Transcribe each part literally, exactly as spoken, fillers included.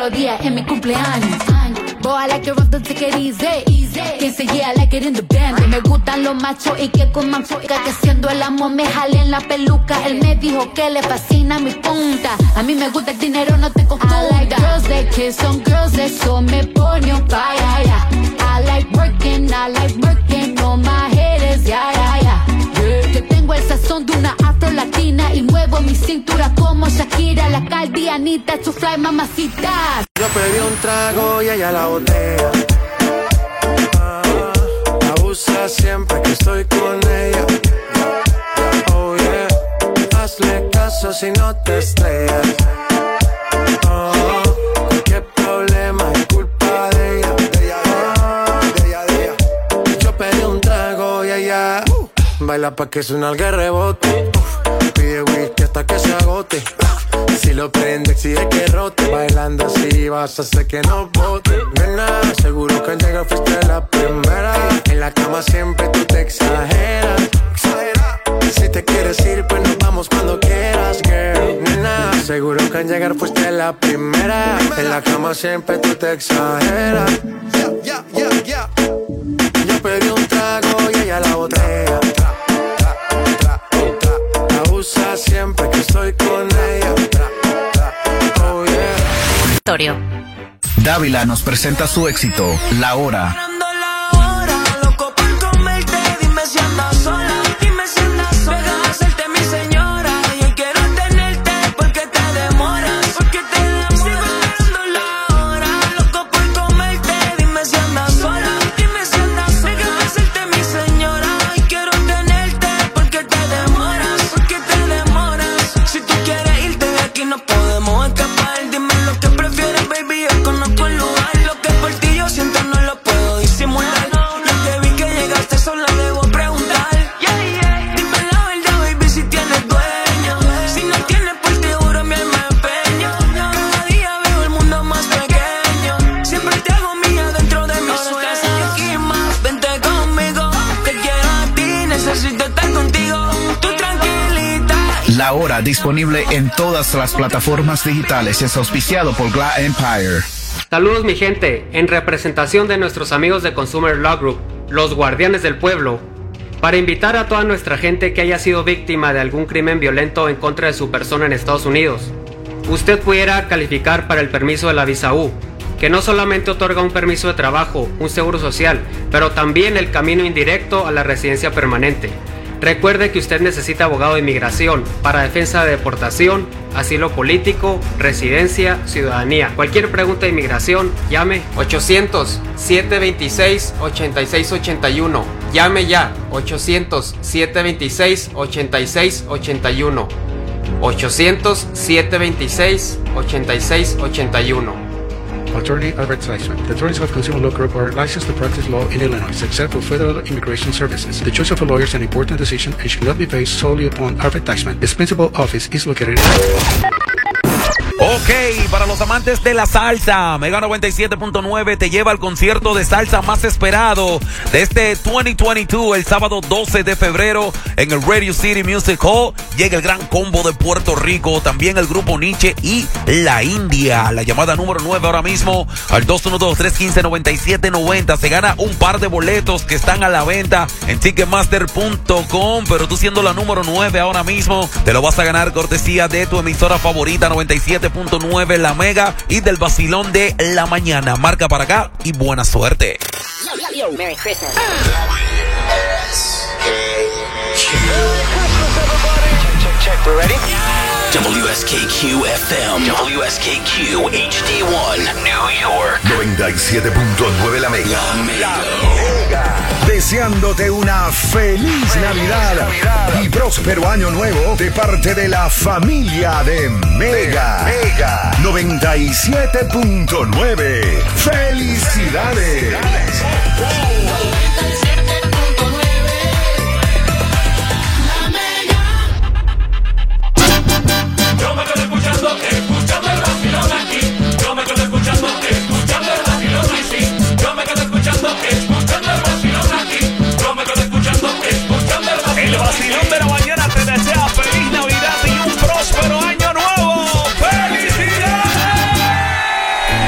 los días en mi cumpleaños. Boy, I like it rough, don't take it easy. Quien se yeah, I like it in the band. Me gustan los machos y que con manfuca, que siendo el amo me jale en la peluca. Él me dijo que le fascina mi punta. A mí me gusta el dinero, no te confunda. I like girls that kiss on girls, eso me pone on fire, yeah. I like working, I like working on my haters, yeah, yeah, yeah. Yeah. Yo tengo el sazón de una afro latina y muevo mi cintura como Shakira, la caldianita, to fly mamacita. Yo pedí un trago y ella la botella. Ah, abusa siempre que estoy con ella. Oh yeah, hazle caso si no te estrellas. Oh, qué problema es culpa de ella. De ella, de ella, de ella. Yo pedí un trago y ella uh, baila pa' que suena el rebote. Uh, pide whisky hasta que se agote. Si lo prende, exige que rote. Bailando así vas a hacer que no bote. Nena, seguro que al llegar fuiste la primera. En la cama siempre tú te exageras. Exagera. Si te quieres ir, pues nos vamos cuando quieras, girl. Nena, seguro que al llegar fuiste la primera. En la cama siempre tú te exageras. Yeah, yeah, yeah, yeah. Yo pedí un trago y ella la botella. Abusa siempre que estoy con ella. Dávila nos presenta su éxito, La Hora. Loco por comerte, dime si andas sola, dime si andas sola. Deja de hacerte mi señora, yo quiero tenerte porque te demoras, porque te demoras. Sigo esperando la hora, loco por comerte, dime si andas sola, dime si andas sola. Deja de hacerte mi señora, y quiero tenerte porque te demoras, porque te demoras. Si tú quieres irte de aquí no podemos escapar, dime lo que prefieres, baby, yo conozco el lugar. Lo que por ti yo siento no lo puedo disimular. Lo que vi que llegaste sola debo preguntar. Dime la verdad, baby, si tienes dueño. Si no tienes, pues te juro mi alma empeño. Cada día veo el mundo más pequeño. Siempre te hago mía dentro de mis sueños. Ahora estás aquí más, vente conmigo. Te quiero a ti, necesito estar contigo. Tú tranquilita. La Hora, disponible en todas las plataformas digitales, es auspiciado por Gla Empire. Saludos mi gente, en representación de nuestros amigos de Consumer Law Group, los guardianes del pueblo, para invitar a toda nuestra gente que haya sido víctima de algún crimen violento en contra de su persona en Estados Unidos. Usted pudiera calificar para el permiso de la visa U, que no solamente otorga un permiso de trabajo, un seguro social, pero también el camino indirecto a la residencia permanente. Recuerde que usted necesita abogado de inmigración para defensa de deportación, asilo político, residencia, ciudadanía. Cualquier pregunta de inmigración, llame ochocientos, siete veintiséis, ochenta y seis ochenta y uno. Llame ya, ochocientos, siete veintiséis, ochenta y seis ochenta y uno. ochocientos, siete veintiséis, ochenta y seis ochenta y uno. Attorney Advertisement. The attorneys of Consumer Law Group are licensed to practice law in Illinois, except for federal immigration services. The choice of a lawyer is an important decision and should not be based solely upon advertisement. Its principal office is located in... Ok, para los amantes de la salsa, Mega noventa y siete punto nueve te lleva al concierto de salsa más esperado de este dos mil veintidós, el sábado doce de febrero en el Radio City Music Hall. Llega el gran combo de Puerto Rico, también el grupo Nietzsche y la India. La llamada número nueve ahora mismo al dos uno dos, tres uno cinco, nueve siete nueve cero. Se gana un par de boletos que están a la venta en ticketmaster punto com, pero tú siendo la número nueve ahora mismo, te lo vas a ganar cortesía de tu emisora favorita noventa y siete punto nueve La Mega y del vacilón de la mañana. Marca para acá y buena suerte. Yo, yo, Merry Christmas. We're ready? W S K Q F M, W S K Q H D one, New York. noventa y siete punto nueve La Mega. La Mega. Deseándote una feliz Navidad y próspero año nuevo de parte de la familia de Mega. Mega noventa y siete punto nueve. ¡Felicidades! El vacilón de la mañana te desea feliz Navidad y un próspero año nuevo. ¡Felicidades!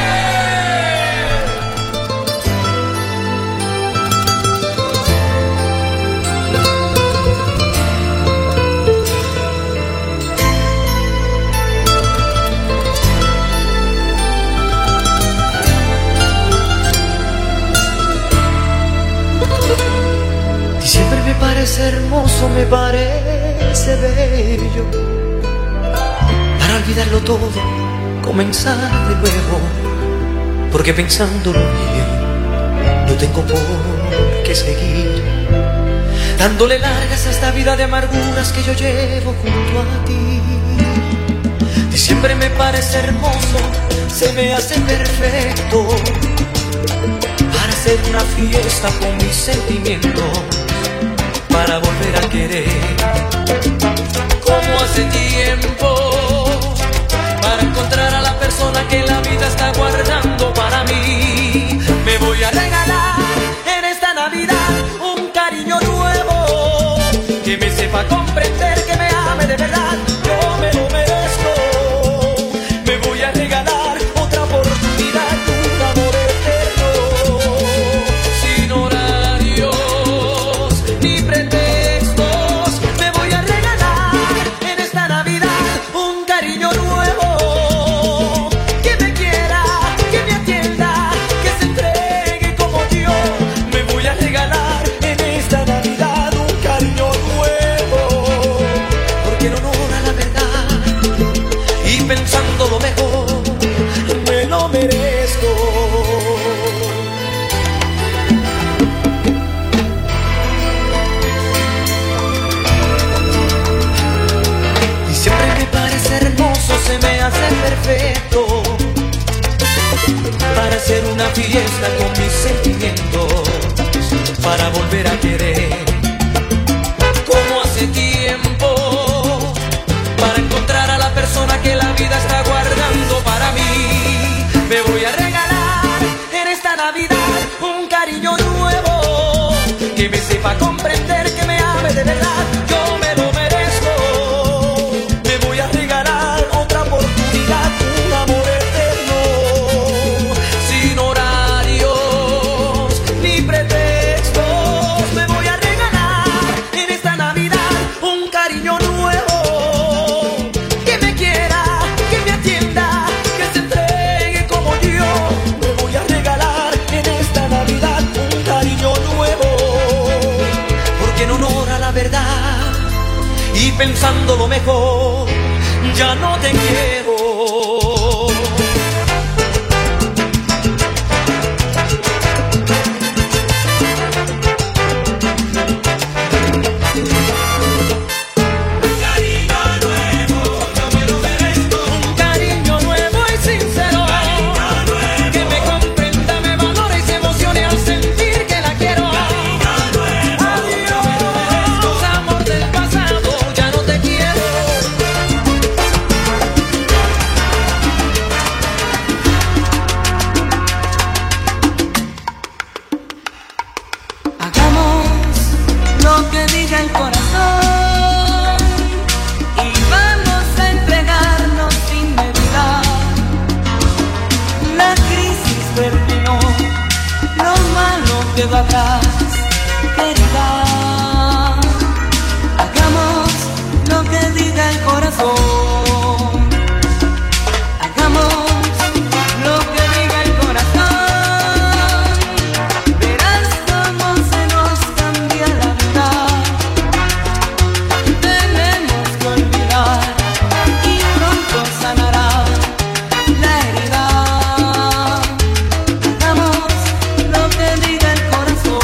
parece hermoso, me parece bello. Para olvidarlo todo, comenzar de nuevo. Porque pensándolo bien, no tengo por qué seguir dándole largas a esta vida de amarguras que yo llevo junto a ti. Diciembre me parece hermoso, se me hace perfecto para hacer una fiesta con mis sentimientos, para volver a querer como hace tiempo, para encontrar a la persona que la vida está guardando para mí. Me voy a regalar en esta Navidad un cariño nuevo, que me sepa comprender, que me ame de verdad, yo me lo merezco. Me voy a regalar otra oportunidad, un amor eterno, sin horarios ni pretextos. Me voy a regalar en esta Navidad un cariño nuevo, que me quiera, que me atienda, que se entregue como yo. Me voy a regalar en esta Navidad un cariño nuevo, porque en honor a la verdad y pensando lo mejor, me lo merezco. Y siempre me parece hermoso, se me hace perfecto para hacer una fiesta con mis sentimientos, para volver a querer como hace tiempo, para encontrar a la persona que la vida está guardando para mí. Me voy a regalar en esta Navidad un cariño nuevo, que me sepa comprender, que me ame de verdad, yo me lo merezco. Me voy a regalar otra oportunidad, un amor eterno, sin horarios ni pretextos. Me voy a regalar en esta Navidad un cariño nuevo, que me quiera, que me atienda, que se entregue como yo. Me voy a regalar en esta Navidad un cariño nuevo, porque en honor a la verdad y pensando lo mejor, ya no te quiero. Un cariño nuevo y sincero, que me comprenda, me valore y se emocione al sentir que la quiero. Adiós, amor del pasado, ya no te quiero. Hagamos lo que diga el corazón y vamos a entregarnos sin medida. La crisis terminó, lo malo quedó atrás, querida. Hagamos lo que diga el corazón. Hagamos lo que diga el corazón. Verás cómo se nos cambia la vida. Tenemos que olvidar y pronto sanará la herida. Hagamos lo que diga el corazón.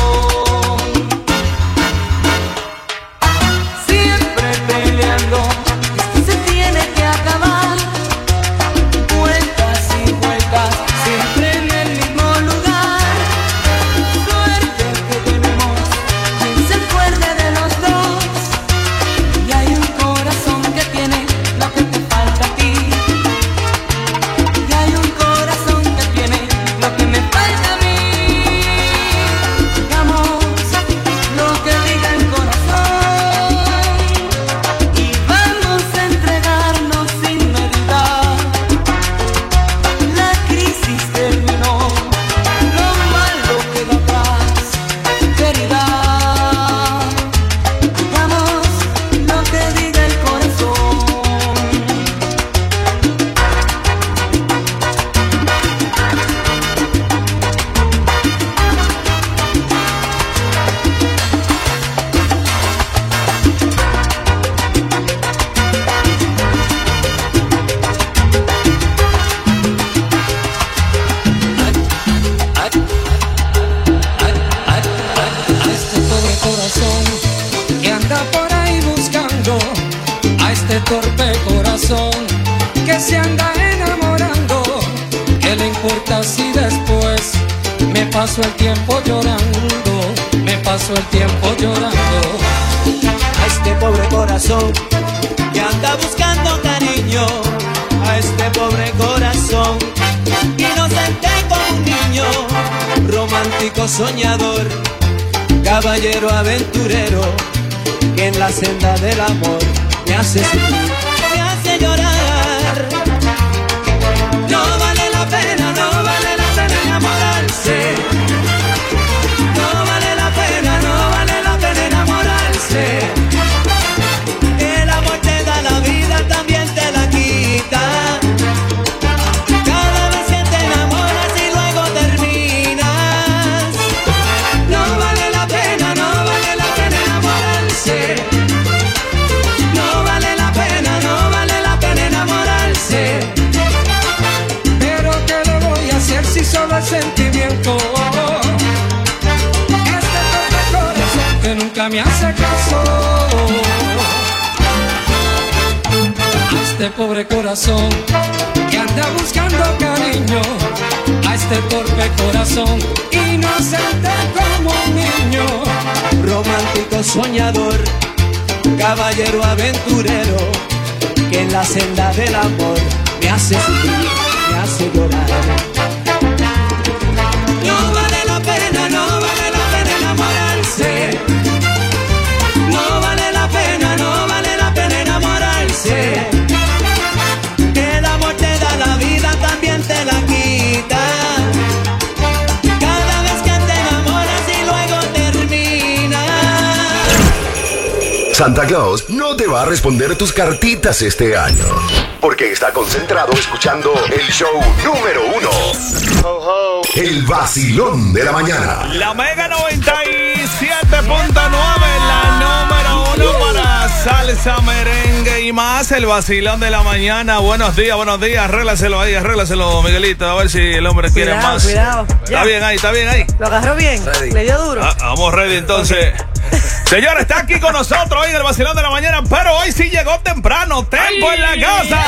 más y después me paso el tiempo llorando, me paso el tiempo llorando. A este pobre corazón que anda buscando cariño, a este pobre corazón inocente como un niño, romántico soñador, caballero aventurero, que en la senda del amor me hace sufrir, me hace llorar. No vale la pena, no vale la pena enamorarse. No vale la pena, no vale la pena enamorarse. El amor te da la vida, también te la quita. Cada vez que te enamoras y luego terminas. No vale la pena, no vale la pena enamorarse. No vale la pena, no vale la pena enamorarse. Pero ¿qué le voy a hacer si solo el sentimiento? Este pobre corazón que nunca me hace caso. A este pobre corazón que anda buscando cariño, a este torpe corazón inocente como un niño, Romántico soñador, caballero aventurero, que en la senda del amor me hace sufrir, me hace llorar. No vale la pena, no vale la pena enamorarse. No vale la pena, no vale la pena enamorarse. Que el amor te da la vida, también te la quita. Cada vez que te enamoras y luego terminas. Santa Claus no te va a responder tus cartitas este año, porque está concentrado escuchando el show número uno. El vacilón de la mañana. La Mega noventa y siete punto nueve, la número uno para salsa, merengue y más. El vacilón de la mañana. Buenos días, buenos días. Arréglaselo ahí, arréglaselo, Miguelito. A ver si el hombre Cuidado, quiere más. cuidado. Está Ya. bien ahí, está bien ahí. ¿Lo agarró bien? Ready. ¿Le dio duro? Ah, vamos ready entonces. Señor, está aquí con nosotros hoy en el vacilón de la mañana, pero hoy sí llegó temprano. Tempo en la casa.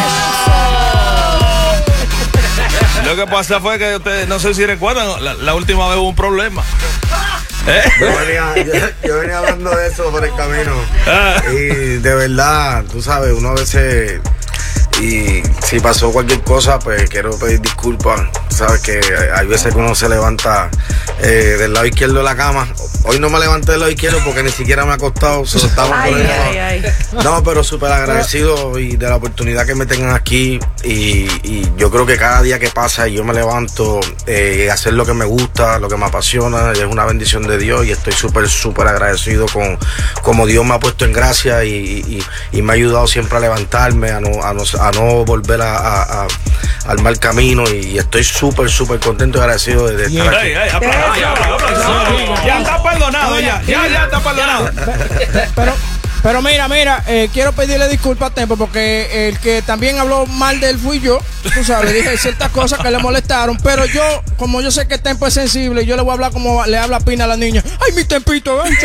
Lo que pasa fue que ustedes, no sé si recuerdan, la, la última vez hubo un problema. ¿Eh? Yo, venía, yo, yo venía hablando de eso por el camino. Ah. Y de verdad, tú sabes, uno a veces, y si pasó cualquier cosa, pues quiero pedir disculpas. Sabes que hay veces que uno se levanta eh, del lado izquierdo de la cama. Hoy no me levanté del lado izquierdo porque ni siquiera me he acostado. Solo estaba Ay, por el ay, ay. No, pero súper agradecido y de la oportunidad que me tengan aquí. Y, y yo creo que cada día que pasa y yo me levanto, eh, hacer lo que me gusta, lo que me apasiona, es una bendición de Dios. Y estoy súper, súper agradecido con como Dios me ha puesto en gracia y, y, y me ha ayudado siempre a levantarme, a no, a no, a no volver a, a, a, al mal camino. Y estoy súper, súper contento y agradecido de, de estar aquí. Ey, ey, aplausos, ya, aplausos. Ya está perdonado, ya, ya, ya está perdonado. Pero, pero mira, mira, eh, quiero pedirle disculpas a Tempo porque el que también habló mal de él fui yo. Tú sabes, dije ciertas cosas que le molestaron, pero yo, como yo sé que Tempo es sensible, yo le voy a hablar como le habla Pina a la niña. ¡Ay, mi Tempito! ¡Ay,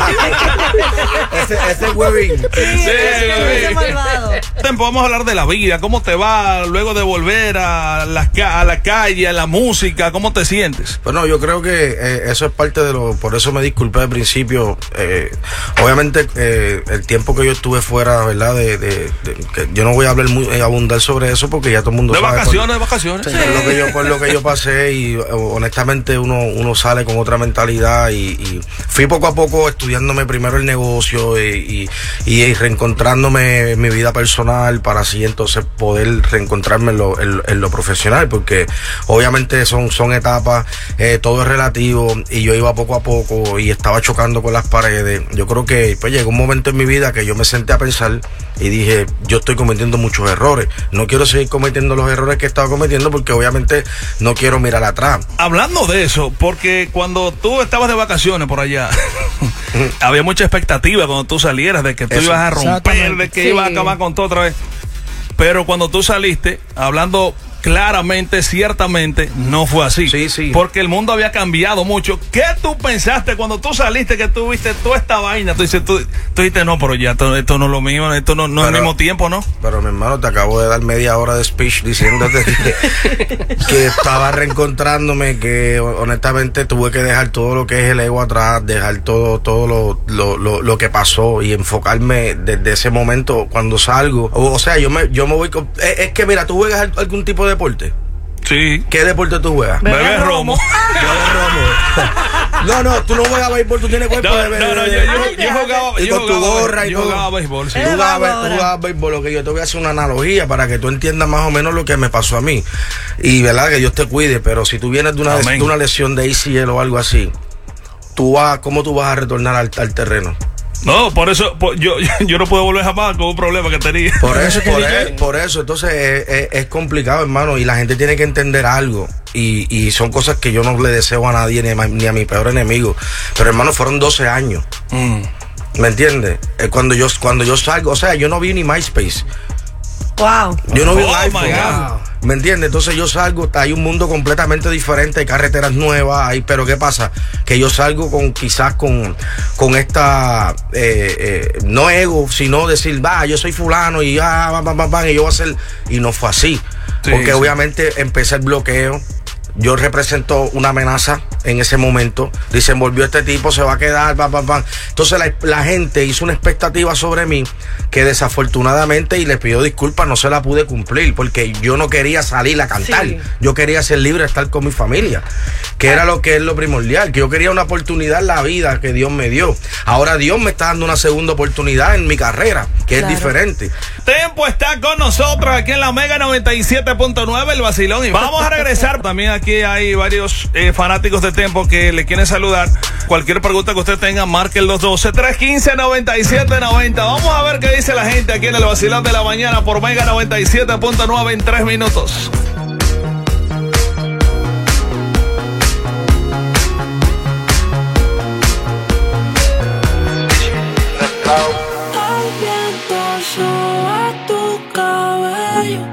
ese, ese huevín. Sí, sí, Tempo, vamos a hablar de la vida. ¿Cómo te va luego de volver a la, a la calle, a la música? ¿Cómo te sientes? Bueno, yo creo que eh, eso es parte de lo... Por eso me disculpé al principio. Eh, obviamente, eh, el tiempo que yo estuve fuera, ¿verdad? De, de, de, que yo no voy a hablar muy, eh, abundar sobre eso porque ya todo el mundo de sabe. Vacaciones, por, de vacaciones, por, sí. por lo que yo, por lo que yo pasé y honestamente uno, uno sale con otra mentalidad y, y fui poco a poco estudiándome primero el negocio y, y, y reencontrándome en mi vida personal para así entonces poder reencontrarme en lo, en, en lo profesional, porque obviamente son, son etapas, eh, todo es relativo y yo iba poco a poco y estaba chocando con las paredes. Yo creo que pues llegó un momento en mi vida que yo me senté a pensar y dije, yo estoy cometiendo muchos errores, no quiero seguir cometiendo los errores que he estado cometiendo porque obviamente no quiero mirar atrás. Hablando de eso, porque cuando tú estabas de vacaciones por allá, había mucha expectativa cuando tú salieras de que tú Eso, ibas a romper, de que sí. ibas a acabar con todo otra vez. Pero cuando tú saliste, hablando claramente, ciertamente, no fue así. Sí, sí. Porque el mundo había cambiado mucho. ¿Qué tú pensaste cuando tú saliste, que tú viste toda esta vaina? Tú dices, tú, tú dijiste, no, pero ya esto, esto no es lo mismo, esto no, no pero, es el mismo tiempo, ¿no? Pero mi hermano, te acabo de dar media hora de speech diciéndote que, que estaba reencontrándome, que honestamente tuve que dejar todo lo que es el ego atrás, dejar todo, todo lo, lo, lo, lo que pasó y enfocarme desde ese momento cuando salgo. O, o sea, yo me, yo me voy con, es, es que mira, ¿tú juegas algún tipo de deporte? Sí. ¿Qué deporte tú juegas? Bebé romo. No, no, tú no juegas béisbol, tú tienes cuerpo no, de bebé. No, no, yo, yo, yo jugaba. Y yo con tu jugaba, gorra y yo todo. jugaba béisbol, sí. Tú jugabas, tú jugabas béisbol, lo que yo te voy a hacer una analogía para que tú entiendas más o menos lo que me pasó a mí. Y verdad que Dios te cuide, pero si tú vienes de una, de una lesión de A C L o algo así, tú vas, ¿cómo tú vas a retornar al, al terreno? No, por eso por, yo, yo no puedo volver jamás con un problema que tenía. Por eso, por, es, por eso, entonces es, es, es complicado, hermano, y la gente tiene que entender algo. Y, y son cosas que yo no le deseo a nadie, ni a, ni a mi peor enemigo. Pero, hermano, fueron doce años. Mm. ¿Me entiendes? Cuando yo, cuando yo salgo, o sea, yo no vi ni MySpace. Wow. Yo no vi oh, un iPhone. Wow. ¿Me entiendes? Entonces yo salgo, hay un mundo completamente diferente, hay carreteras nuevas, hay, pero ¿qué pasa? Que yo salgo con quizás con, con esta, eh, eh, no ego, sino decir, va, yo soy fulano y ya, ah, van, van, van, y yo voy a hacer, y no fue así. Sí, porque sí. Obviamente empecé el bloqueo. Yo represento una amenaza en ese momento. Dicen, volvió este tipo, se va a quedar, bam, bam, bam. Entonces la, la gente hizo una expectativa sobre mí que desafortunadamente, y les pido disculpas, no se la pude cumplir porque yo no quería salir a cantar. Sí. Yo quería ser libre, estar con mi familia, que era lo que es lo primordial, que yo quería una oportunidad en la vida que Dios me dio. Ahora Dios me está dando una segunda oportunidad en mi carrera, que claro. Es diferente. Tempo está con nosotros aquí en la Mega noventa y siete punto nueve, el vacilón. Y vamos a regresar también aquí. Aquí hay varios eh, fanáticos de Tempo que le quieren saludar. Cualquier pregunta que usted tenga, marque el dos uno dos, tres uno cinco, nueve siete nueve cero. Vamos a ver qué dice la gente aquí en el vacilón de la mañana por Mega noventa y siete punto nueve en tres minutos. El viento sube tu cabello.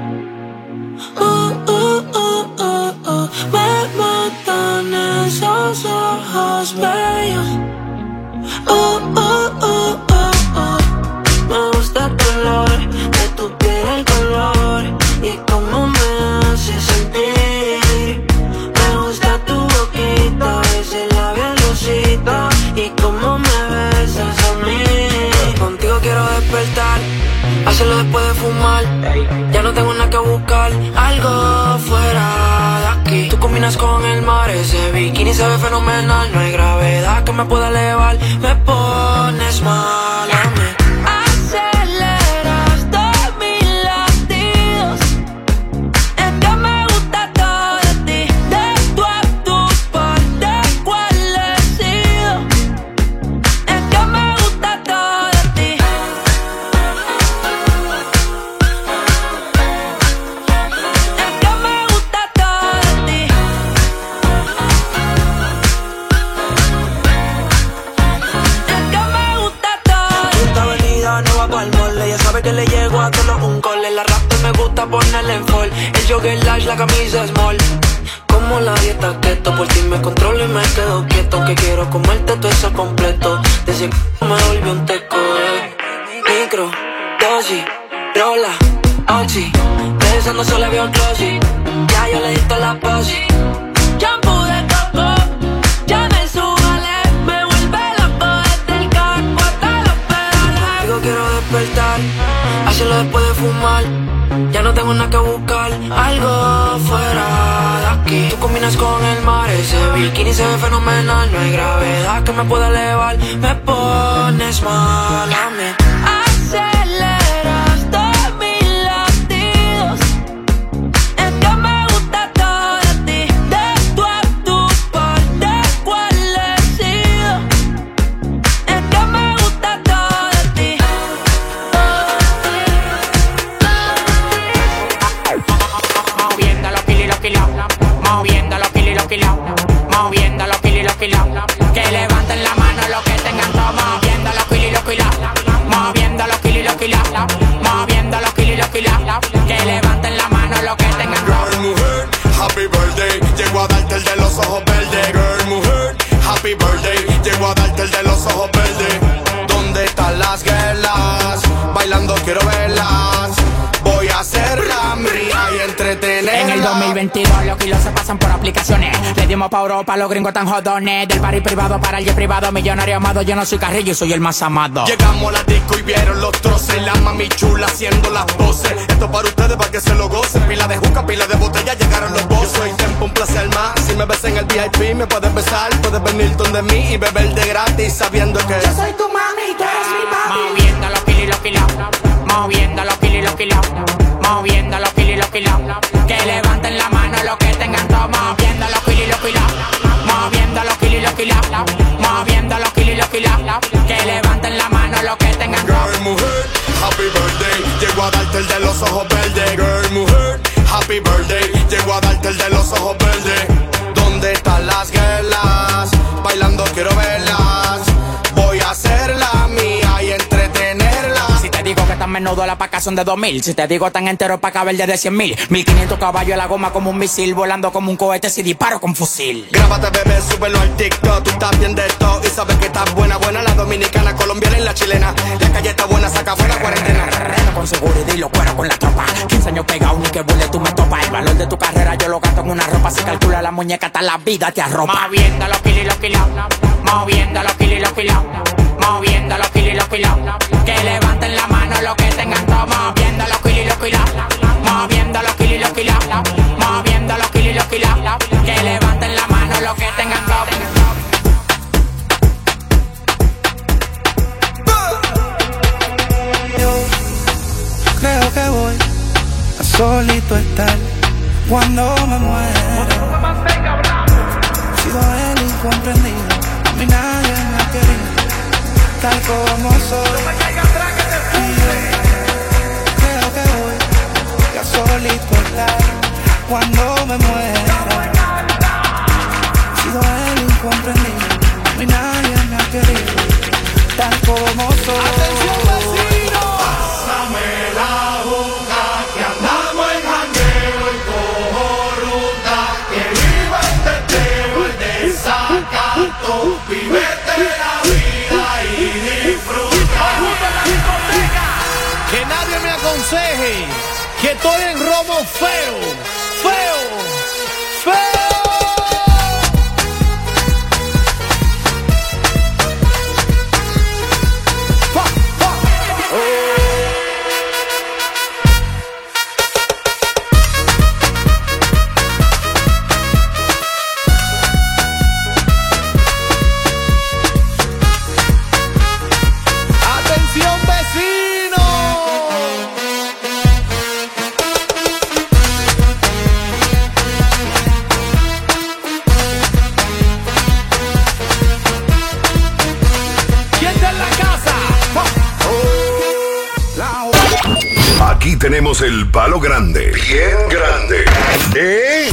Me matan esos ojos bellos. Oh, oh, oh, oh, oh. Me gusta el color de tu piel, el color y cómo me hace sentir. Me gusta tu boquita, ese labial rosita y cómo me besas a mí. Contigo quiero despertar, hacerlo después de fumar. Ya no tengo nada que buscar, algo fuera de aquí. Tú combinas con el mar, ese bikini se ve fenomenal. No hay gravedad que me pueda elevar, me pones mal a mí. Aceleras todos mis latidos, es que me gusta todo de ti. De tu a tu parte, ¿cuál he sido? Es que me gusta todo de ti. Que le llego a todos un call. La raptor me gusta ponerle en fall. El jogger large, la camisa small. Como la dieta keto, por ti me controlo y me quedo quieto. Que quiero comerte todo eso completo. Desde que me volvió un teco, eh. Micro, dosis, rola, oxi. Besando solo veo glossy. Ya yo le di toda la posi. Shampoo de coco, ya me subale. Me vuelve loco desde el casco hasta los pedales. Digo quiero despertar, hacerlo después de fumar. Ya no tengo nada que buscar, algo fuera de aquí. Tú combinas con el mar, ese bikini se ve fenomenal. No hay gravedad que me pueda elevar, me pones mal a mí. Aceleras todos mis latidos, es que me gusta todo de ti. De tu a tu parte, ¿cuál he sido? Es que me gusta todo de ti. Moviendo los kilos y los kilos, moviendo los kilos y los kilos, moviendo los kilos y los kilos. Que levanten la mano los que tengan todo, moviendo los kilos y los kilos, moviendo los kilos y los kilos, moviendo los kilos y los kilos. Que levanten la mano los que tengan todo. llego a darte el de los ojos verdes. Girl, mujer, happy birthday, llego a darte el de los ojos verdes. ¿Dónde están las guerras? Bailando quiero verlas. Voy a hacerla mía y entretenerla. En el dos mil veintidós los kilos se pasan por aplicaciones. Le dimos pa' Europa, los gringos tan jodones. Del party privado para el jet privado, millonario amado. Yo no soy Carrillo y soy el más amado. Llegamos a la disco y vieron los troces. La mami chula haciendo las poses. Esto para ustedes para que se lo gocen. Pila de juca, pila de botella, llegaron los bosses. Yo soy Tempo, un placer más. Si me ves en el V I P me puedes besar. Puedes venir donde mí y beber de gratis sabiendo que yo soy tu mami y tú eres mi papi. Moviendo los kilos y los kilos. Moviendo los kilos y los kilos. Moviendo los kilos y los kilos. Que levanten la mano los que tengan todo. Moviendo los kilos y los kilos. Moviendo los kilos y los kilos. Moviendo los kilos y los kilos. Que levanten la mano los que tengan todo. Girl, mujer, happy birthday, llego a darte el de los ojos verdes. Girl, mujer, happy birthday, llego a darte el de los ojos verdes. ¿Dónde están las guerras? Bailando quiero verlas. Voy a hacerla mía y entretenerla. Si te digo que tan menudo la paca son de dos mil. Si te digo tan entero pa' caber de cien mil. Mil quinientos caballos la goma como un misil. Volando como un cohete si disparo con fusil. Grábate bebé, súbelo al TikTok. Tú estás bien de todo y sabes que estás buena. Buena la dominicana, colombiana y la chilena. La calle está buena, saca fuera cuarentena. Con seguridad y lo cuero con la tropa. quince años pegado ni que burle tú me topas. El valor de tu carrera yo lo gasto en una ropa. Si calcula la muñeca hasta la vida te arropa. Moviendo los kilos y los kilos. Moviendo los kilos y los kilos. Moviendo los kilos y los kilos. Que levanten la mano los que tengan todo. Moviendo los kilos y los kilos. Moviendo los kilos y los kilos. Moviendo los kilos y los kilos. Que levanten la mano los que tengan todo. Creo que voy a solito estar cuando me muera. He sido el incomprendido, a mí nadie me ha querido, tal como soy. Y yo creo que voy a solito estar cuando me muera. He sido el incomprendido, a mí nadie me ha querido, tal como soy. ¡Atención, vecino! Pásame la boca, que andamos en jangueo y cojo ruta. Que viva este teteo, el desacato. Vívete la vida y disfruta. Que nadie me aconseje que estoy en romo feo, feo, feo. Aquí tenemos el palo grande, bien grande. ¿Eh?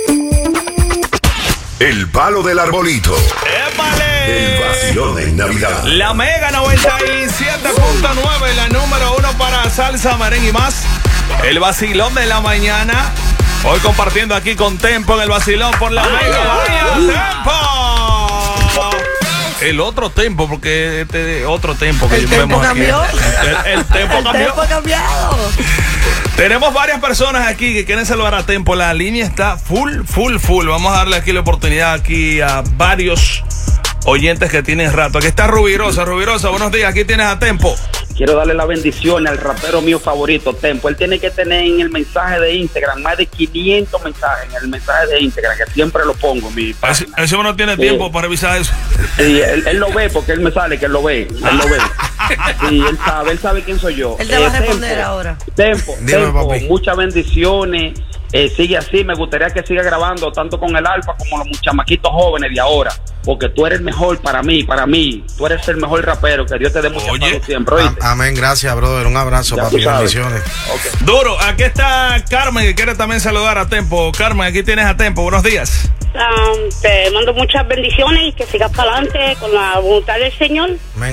El palo del arbolito. ¡Épale! El vacilón en Navidad. La Mega noventa y siete punto nueve, la número uno para salsa, merengue y más. El vacilón de la mañana. Hoy compartiendo aquí con Tempo en el vacilón por la Mega. ¡Vaya Tempo! El otro Tempo, porque este otro Tempo que el tempo cambió. El, el Tempo el cambió. Tempo ha cambiado. Tenemos varias personas aquí que quieren saludar a Tempo. La línea está full, full, full. Vamos a darle aquí la oportunidad aquí a varios oyentes que tienen rato. Aquí está Rubirosa. Rubirosa, buenos días. Aquí tienes a Tempo. Quiero darle la bendición al rapero mío favorito, Tempo. Él tiene que tener en el mensaje de Instagram más de quinientos mensajes en el mensaje de Instagram, que siempre lo pongo. Mi Ese, ese no tiene sí. tiempo para revisar eso. Sí, él, él lo ve porque él me sale que él lo ve. Él lo ve. Sí, él sabe, él sabe quién soy yo. Él te va eh, a responder Tempo, ahora. Tempo, Dime, Tempo, papi. muchas bendiciones. Eh, sigue así, me gustaría que siga grabando tanto con el Alfa como los chamaquitos jóvenes de ahora, porque tú eres el mejor para mí, para mí, tú eres el mejor rapero, que Dios te dé mucha salud siempre, ¿oíste? A- Amén, gracias, brother. Un abrazo, Ya papi. tú sabes. Bendiciones. Duro, aquí está Carmen que quiere también saludar a Tempo. Carmen, aquí tienes a Tempo. Buenos días. Um, te mando muchas bendiciones y que sigas para adelante con la voluntad del Señor. Amén.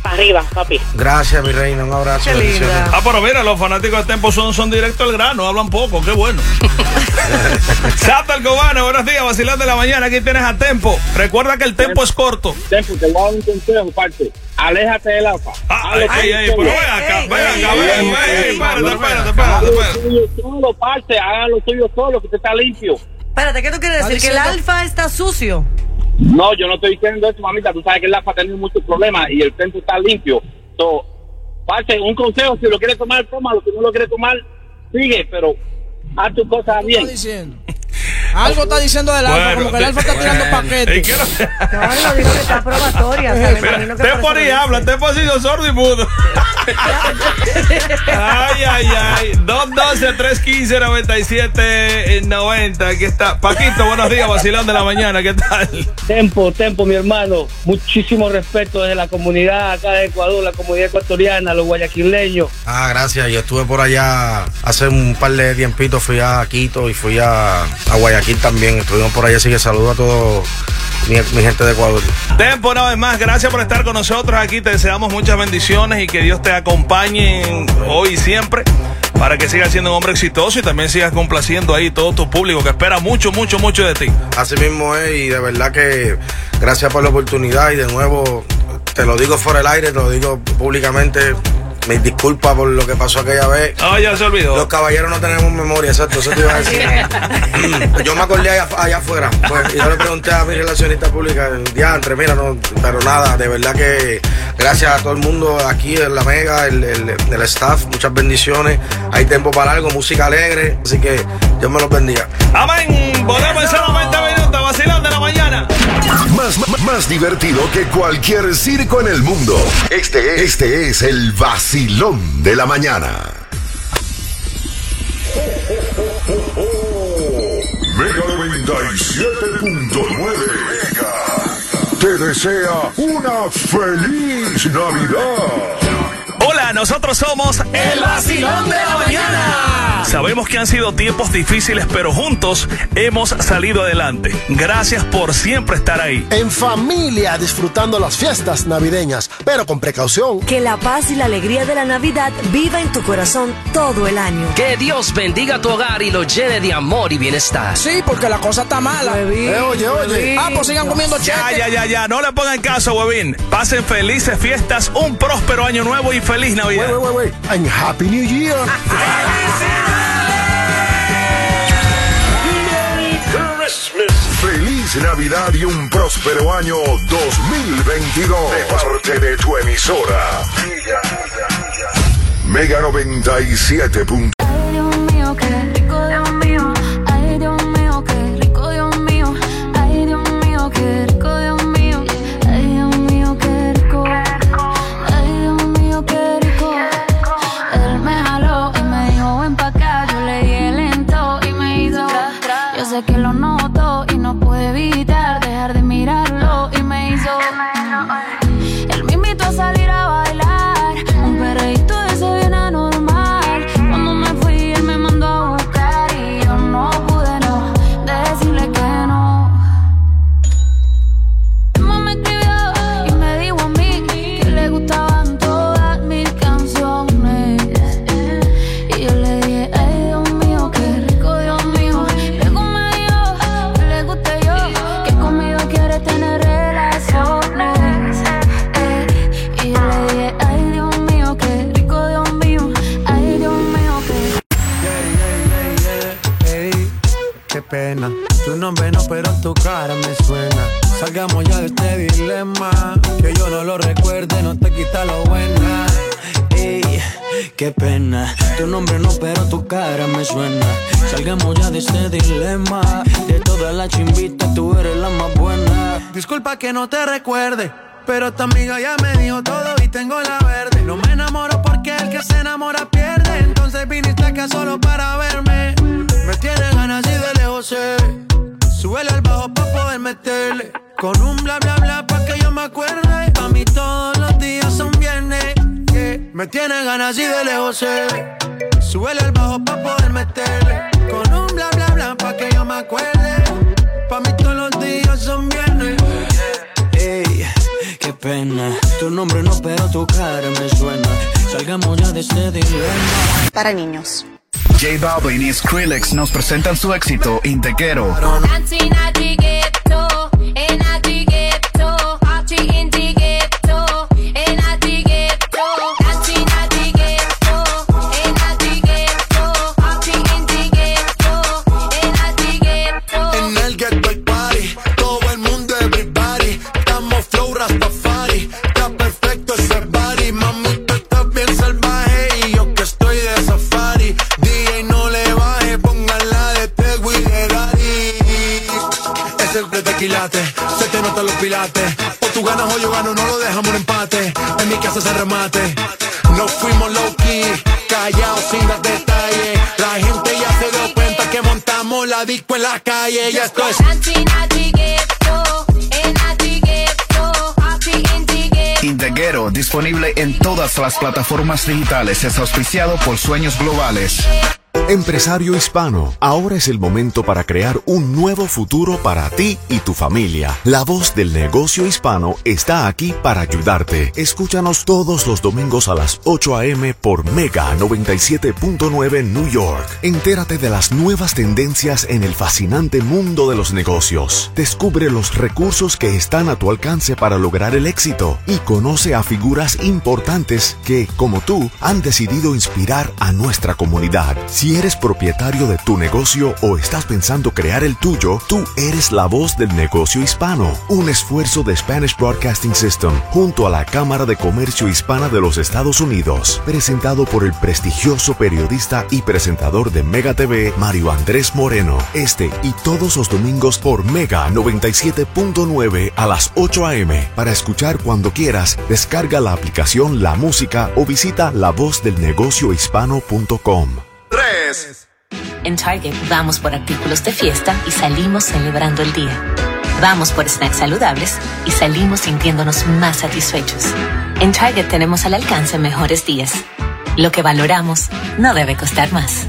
Arriba, papi. Gracias, mi reina, un abrazo. Ah, pero mira, los fanáticos de Tempo son, son directo al grano, hablan poco, qué bueno. Sato el Cubano, buenos días, vacilón de la mañana, aquí tienes a Tempo. Recuerda que el tempo es corto. Tempo, te voy a dar un consejo, parte. Aléjate del alfa. Ah, ay, ay, ay, pero ven acá, ven acá, ven, ven, espérate, espérate, espérate, espérate. Solo, parte, hagan lo tuyo solo, que usted está limpio. Espérate, ¿qué tú quieres decir? ¿Que el alfa está sucio? No, yo no estoy diciendo eso, mamita. Tú sabes que el alfa ha tenido muchos problemas y el tempo está limpio. So, parte, un consejo, si lo quieres tomar, tómalo. Si no lo quieres tomar, sigue, pero haz tus cosas bien. ¿Qué está diciendo? Algo está diciendo del alfa, bueno, como que el alfa está bueno, tirando paquetes. No, no digo que está probatoria. Tempo ni habla, Tempo ha sido sordo y mudo. Ay, ay, ay. dos doce, tres quince, noventa y siete noventa. Aquí está. Paquito, buenos días, vacilón de la mañana. ¿Qué tal? Tempo, Tempo, mi hermano. Muchísimo respeto desde la comunidad acá de Ecuador, la comunidad ecuatoriana, los guayaquileños. Ah, gracias. Yo estuve por allá hace un par de tiempitos. Fui a Quito y fui a, a Guayaquil también. Estuvimos por allá, así que saludo a todos mi, mi gente de Ecuador. Tempo, una vez más, gracias por estar con nosotros aquí. Te deseamos muchas bendiciones y que Dios te acompañe hoy y siempre para que sigas siendo un hombre exitoso y también sigas complaciendo ahí todo tu público que espera mucho, mucho, mucho de ti. Así mismo es, y de verdad que gracias por la oportunidad y de nuevo te lo digo fuera del aire, te lo digo públicamente. Mis disculpas por lo que pasó aquella vez. Ah, ya se olvidó. Los caballeros no tenemos memoria, exacto, eso te iba a decir. Yo me acordé allá, allá afuera, pues, y yo le pregunté a mi relacionista pública, diantre, mira, no, pero nada, de verdad que gracias a todo el mundo aquí en La Mega, el, el, el staff, muchas bendiciones. Hay tiempo para algo, música alegre, así que Dios me los bendiga. Amén. Volvemos en solamente minutos, vacilón de la mañana. Más, más, más divertido que cualquier circo en el mundo. Este, este es el vacilón de la mañana. Mega noventa y siete punto nueve. Te desea una feliz Navidad. Hola, nosotros somos El Vacilón de la Mañana. Sabemos que han sido tiempos difíciles, pero juntos hemos salido adelante. Gracias por siempre estar ahí. En familia, disfrutando las fiestas navideñas, pero con precaución. Que la paz y la alegría de la Navidad viva en tu corazón todo el año. Que Dios bendiga tu hogar y lo llene de amor y bienestar. Sí, porque la cosa está mala. Huevín, eh, oye, oye. Huevín. Ah, pues sigan comiendo cheque. Ya, ya, ya, ya. No le pongan caso, huevín. Pasen felices fiestas, un próspero año nuevo y feliz Navidad. Wait, wait, wait, wait. And Happy New Year. Merry Christmas. Feliz Navidad y un próspero año dos mil veintidós. De parte de tu emisora. Mega noventa y siete. Ay, Dios mío, qué rico, Dios mío. Ay, Dios mío, qué rico, Dios mío. Ay, Dios mío, qué rico, Dios mío. Ay, Dios mío, qué rico. Ay, Dios mío, qué rico. Él me jaló y me dijo ven pa' acá. Yo le di lento y me hizo. Yo sé que lo noto y no puedo evitar dejar de mirarlo y me hizo. Él me invitó a salir a bailar, un perreíto de ese bien anormal. Cuando me fui él me mandó a buscar y yo no pude no decirle que no. Emma me escribió y me dijo a mí que le gustaban todas mis canciones. Y yo le dije, ay Dios mío, qué rico, Dios mío. Luego me dijo que le guste yo, que conmigo quiere tener relaciones. Y yo le dije, ay Dios mío, qué rico, Dios mío. Ay Dios mío, qué Ey, qué pena. Tu nombre no, pero tu cara me suena. Salgamos ya de este dilema. Que yo no lo recuerde, no te quita lo buena. Ey, qué pena. Tu nombre no, pero tu cara me suena. Salgamos ya de este dilema. De todas las chimbitas, tú eres la más buena. Disculpa que no te recuerde, pero tu amiga ya me dijo todo y tengo la verde. No me enamoro porque el que se enamora pierde. Entonces viniste acá solo para verme. Me tienes ganas y de lejos sé. Súbele al bajo pa' poder meterle. Con un bla bla bla pa' que yo me acuerde. Pa' mí todos los días son viernes. Yeah. Me tienes ganas y de lejos sé. Súbele al bajo pa' poder meterle. Con un bla bla bla pa' que yo me acuerde. Pa' mí todos los días son viernes. Ey, qué pena. Tu nombre no, pero tu tu cara me suena. Salgamos ya de este dilema. Para niños. J Balvin y Skrillex nos presentan su éxito Integuero. Se te notan los pilates. O tú ganas o yo gano, no lo dejamos en empate. En mi casa se remate. Nos fuimos low key, callados sin dar detalles. La gente ya se dio cuenta que montamos la disco en la calle. Ya esto es Integuero, disponible en todas las plataformas digitales. Es auspiciado por Sueños Globales. Empresario hispano, ahora es el momento para crear un nuevo futuro para ti y tu familia. La voz del negocio hispano está aquí para ayudarte. Escúchanos todos los domingos a las ocho a eme por Mega noventa y siete punto nueve New York. Entérate de las nuevas tendencias en el fascinante mundo de los negocios. Descubre los recursos que están a tu alcance para lograr el éxito y conoce a figuras importantes que, como tú, han decidido inspirar a nuestra comunidad. Si eres propietario de tu negocio o estás pensando crear el tuyo, tú eres la voz del negocio hispano. Un esfuerzo de Spanish Broadcasting System junto a la Cámara de Comercio Hispana de los Estados Unidos. Presentado por el prestigioso periodista y presentador de Mega T V, Mario Andrés Moreno. Este y todos los domingos por Mega noventa y siete punto nueve a las ocho a eme. Para escuchar cuando quieras, descarga la aplicación La Música o visita la voz del negocio hispano punto com. tres. En Target vamos por artículos de fiesta y salimos celebrando el día. Vamos por snacks saludables y salimos sintiéndonos más satisfechos. En Target tenemos al alcance mejores días. Lo que valoramos no debe costar más.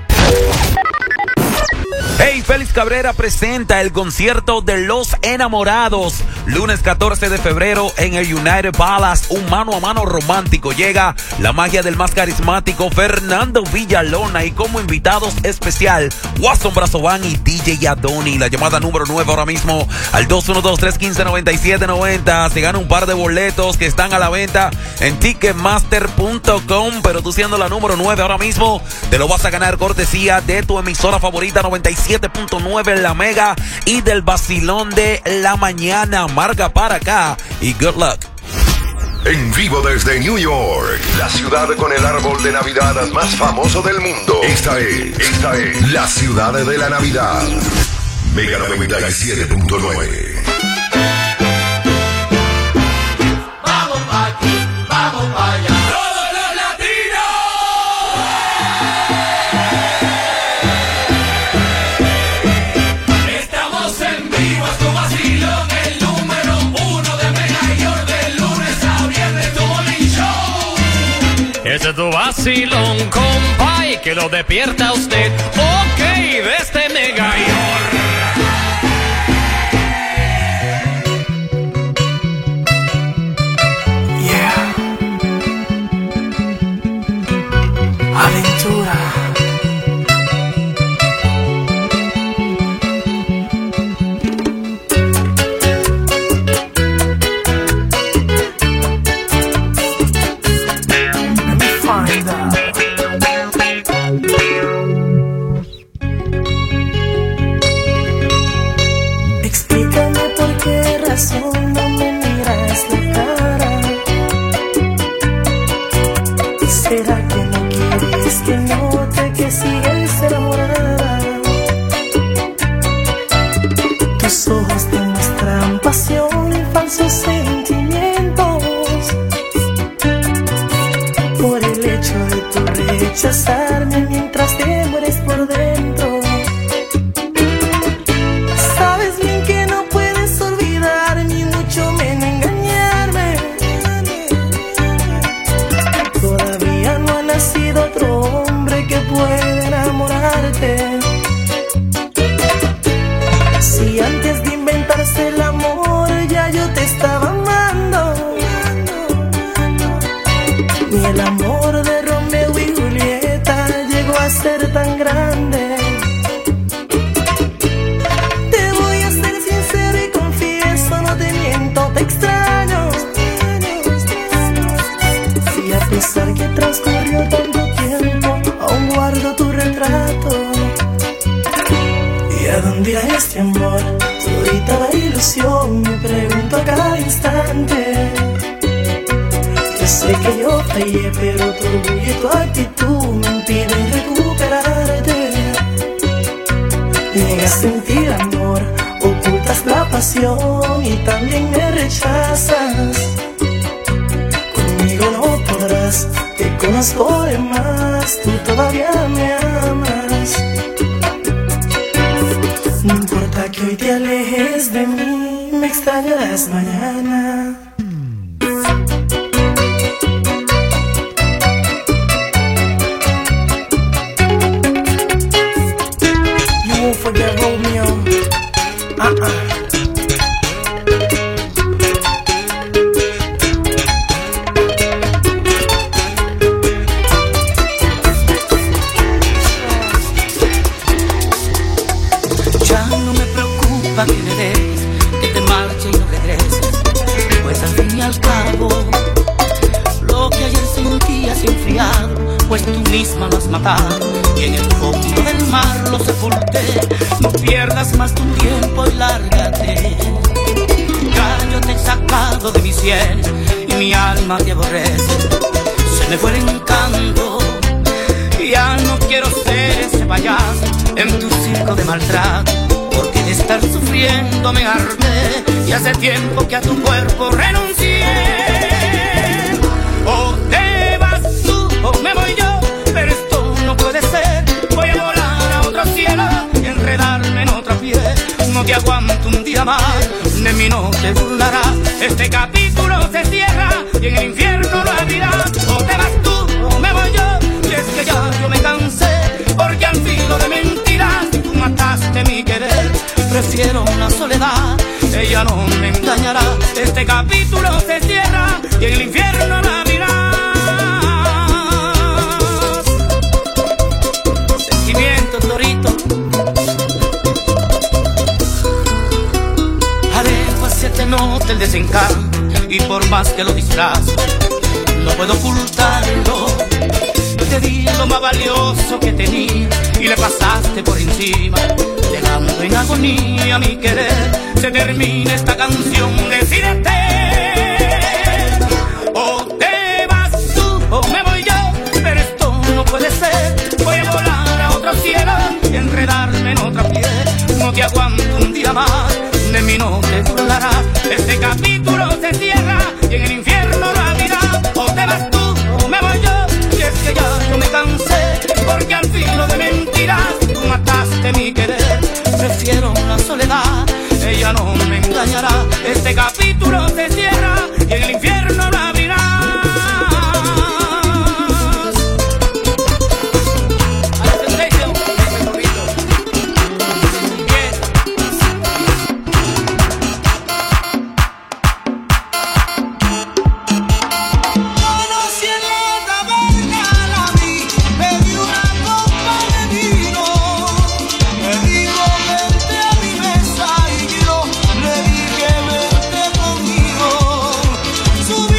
Hey, Félix Cabrera presenta el concierto de Los Enamorados. Lunes catorce de febrero en el United Palace. Un mano a mano romántico. Llega la magia del más carismático Fernando Villalona. Y como invitados especial, Watson Brazovan y D J Yadoni. La llamada número nueve ahora mismo al dos uno dos, tres uno cinco, nueve siete nueve cero. Se gana un par de boletos que están a la venta en ticketmaster punto com. Pero tú siendo la número nueve ahora mismo, te lo vas a ganar cortesía de tu emisora favorita noventa y siete punto nueve La Mega y del vacilón de la mañana. Marca para acá y good luck. En vivo desde New York, la ciudad con el árbol de Navidad más famoso del mundo. Esta es, esta es la ciudad de la Navidad. Mega noventa y siete punto nueve. Vamos pa' aquí, vamos pa' allá. Todos los latinos. Estamos en vivo, es tu vacilón, el número uno de Mega York, de lunes a viernes, tu morning show. Ese es tu vacilón, compa, y que lo despierta usted. Ok, desde Mega York. Aventura. Explícame por qué razón no me miras la cara. ¿Será que no quieres que note que sigues enamorada? Tus ojos demuestran pasión y falsos sentimientos. Por el hecho de tu rechazarme mientras te mueres por dentro. Sabes bien que no puedes olvidar ni mucho menos engañarme. Todavía no ha nacido otro hombre que pueda enamorarte. Si antes de inventarse el amor ya yo te estaba amando, este amor, todita la ilusión, me pregunto a cada instante. Yo sé que yo fallé, pero tu orgullo y tu actitud me impiden recuperarte. Niegas sentir amor, ocultas la pasión y también me rechazas. Conmigo no podrás, te conozco de más, tú todavía me amas. No importa que hoy te alejes de mí, me extrañarás mañana. You won't forget Romeo. Uh-uh. Que me dejes, que te marches y no regreses, pues al fin y al cabo lo que ayer sentías enfriado, pues tú misma lo has matado y en el fondo del mar lo sepulté. No pierdas más tu tiempo y lárgate, ya yo te he sacado de mi cielo y mi alma te aborrece. Se me fue el encanto y ya no quiero ser ese payaso en tu circo de maltrato. Porque de estar sufriendo me harté y hace tiempo que a tu cuerpo renuncié. O te vas tú o me voy yo, pero esto no puede ser. Voy a volar a otro cielo y enredarme en otra piel. No te aguanto un día más, de mí no te burlarás. Este capítulo se cierra y en el infierno lo abrirás. O te vas tú o me voy yo, y es que ya yo me cansé, porque al filo de mentiras tú mataste mi querer. Prefiero una soledad, ella no me engañará. Este capítulo se cierra y en el infierno la abrirás. Sentimiento, Torito. Adentro se te nota el desencanto y por más que lo disfrazo, no puedo ocultarlo. Te di lo más valioso que tenía y le pasaste por encima, dejando en agonía mi querer. Se termina esta canción, decídete. O te vas tú o me voy yo, pero esto no puede ser. Voy a volar a otro cielo y enredarme en otra piel. No te aguanto un día más, de mí no te burlarás. Este capítulo se cierra y en el infierno lo abrirás. O te vas tú o me voy yo, y es que ya yo me cansé, porque al filo de mentiras tú mataste mi querer. Prefiero una soledad, ella no me engañará. Este capítulo se cierra y en el infierno lo abrirás. Subí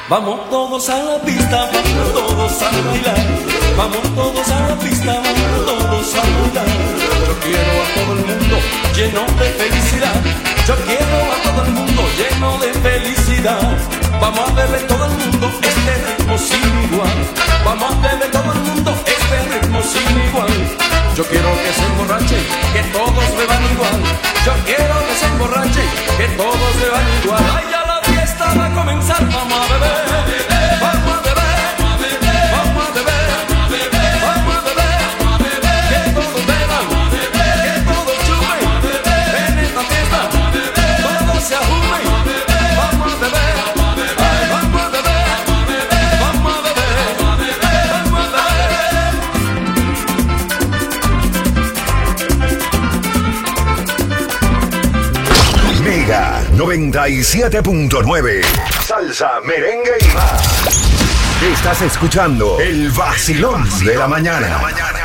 Vamos todos a la pista, vamos todos a bailar. Vamos todos a la pista, vamos todos a bailar. Yo quiero a todo el mundo lleno de felicidad. Yo quiero a todo el mundo lleno de felicidad. Vamos a beber todo el mundo este ritmo sin igual. Vamos a beber todo el mundo este ritmo sin igual. Yo quiero que se emborrachen, que todos beban igual. Yo quiero que se emborrachen, que todos beban igual. Ay, ya la fiesta va a comenzar, vamos a beber. Vamos a beber, vamos a beber, vamos a beber. Que todos beban, que todos chupen. En esta fiesta, todos se ajumen. Vamos a beber, ay, vamos a beber, vamos a beber, vamos a beber. Mega noventa y siete punto nueve. Salsa, merengue y más. Estás escuchando el vacilón de la mañana.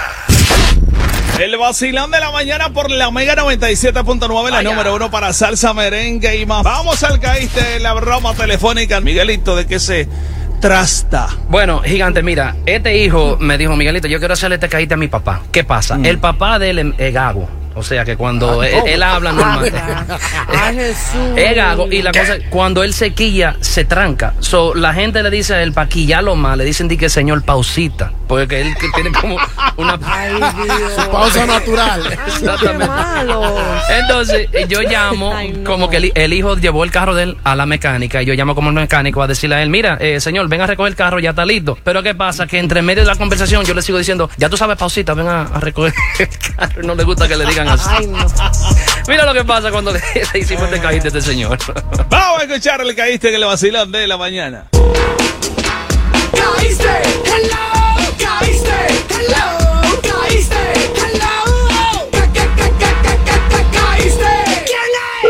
El vacilón de la mañana por la Mega noventa y siete punto nueve, la número uno para salsa, merengue y más. Vamos al caíste de la broma telefónica. Miguelito, ¿de qué se trasta? Bueno, gigante, mira, este hijo me dijo, Miguelito, yo quiero hacerle este caíste a mi papá. ¿Qué pasa? Mm. El papá de él es gago. O sea que cuando ah, él, él habla normal. Ay, Jesús. Es gago. Y la cosa, cuando él se quilla, se tranca. So, la gente le dice a él, para quillarlo más, le dicen di que señor pausita. Porque él que tiene como una Ay, Dios. pausa natural. Exactamente. Malo. Entonces, yo llamo, Ay, no. como que el, el hijo llevó el carro de él a la mecánica. Y yo llamo como el mecánico a decirle a él, mira, eh, señor, ven a recoger el carro, ya está listo. Pero ¿qué pasa? Que entre medio de la conversación yo le sigo diciendo, ya tú sabes, pausita, ven a, a recoger el carro. No le gusta que le digan así. Ay, no. Mira lo que pasa cuando le, le hicimos este caíste a este señor. Vamos a escuchar el caíste que le vacilón de la mañana. Caíste, hello, caíste, hello, caíste, hello, ca, ca, ca, ca, ca, ca, ca, caíste. ¿Quién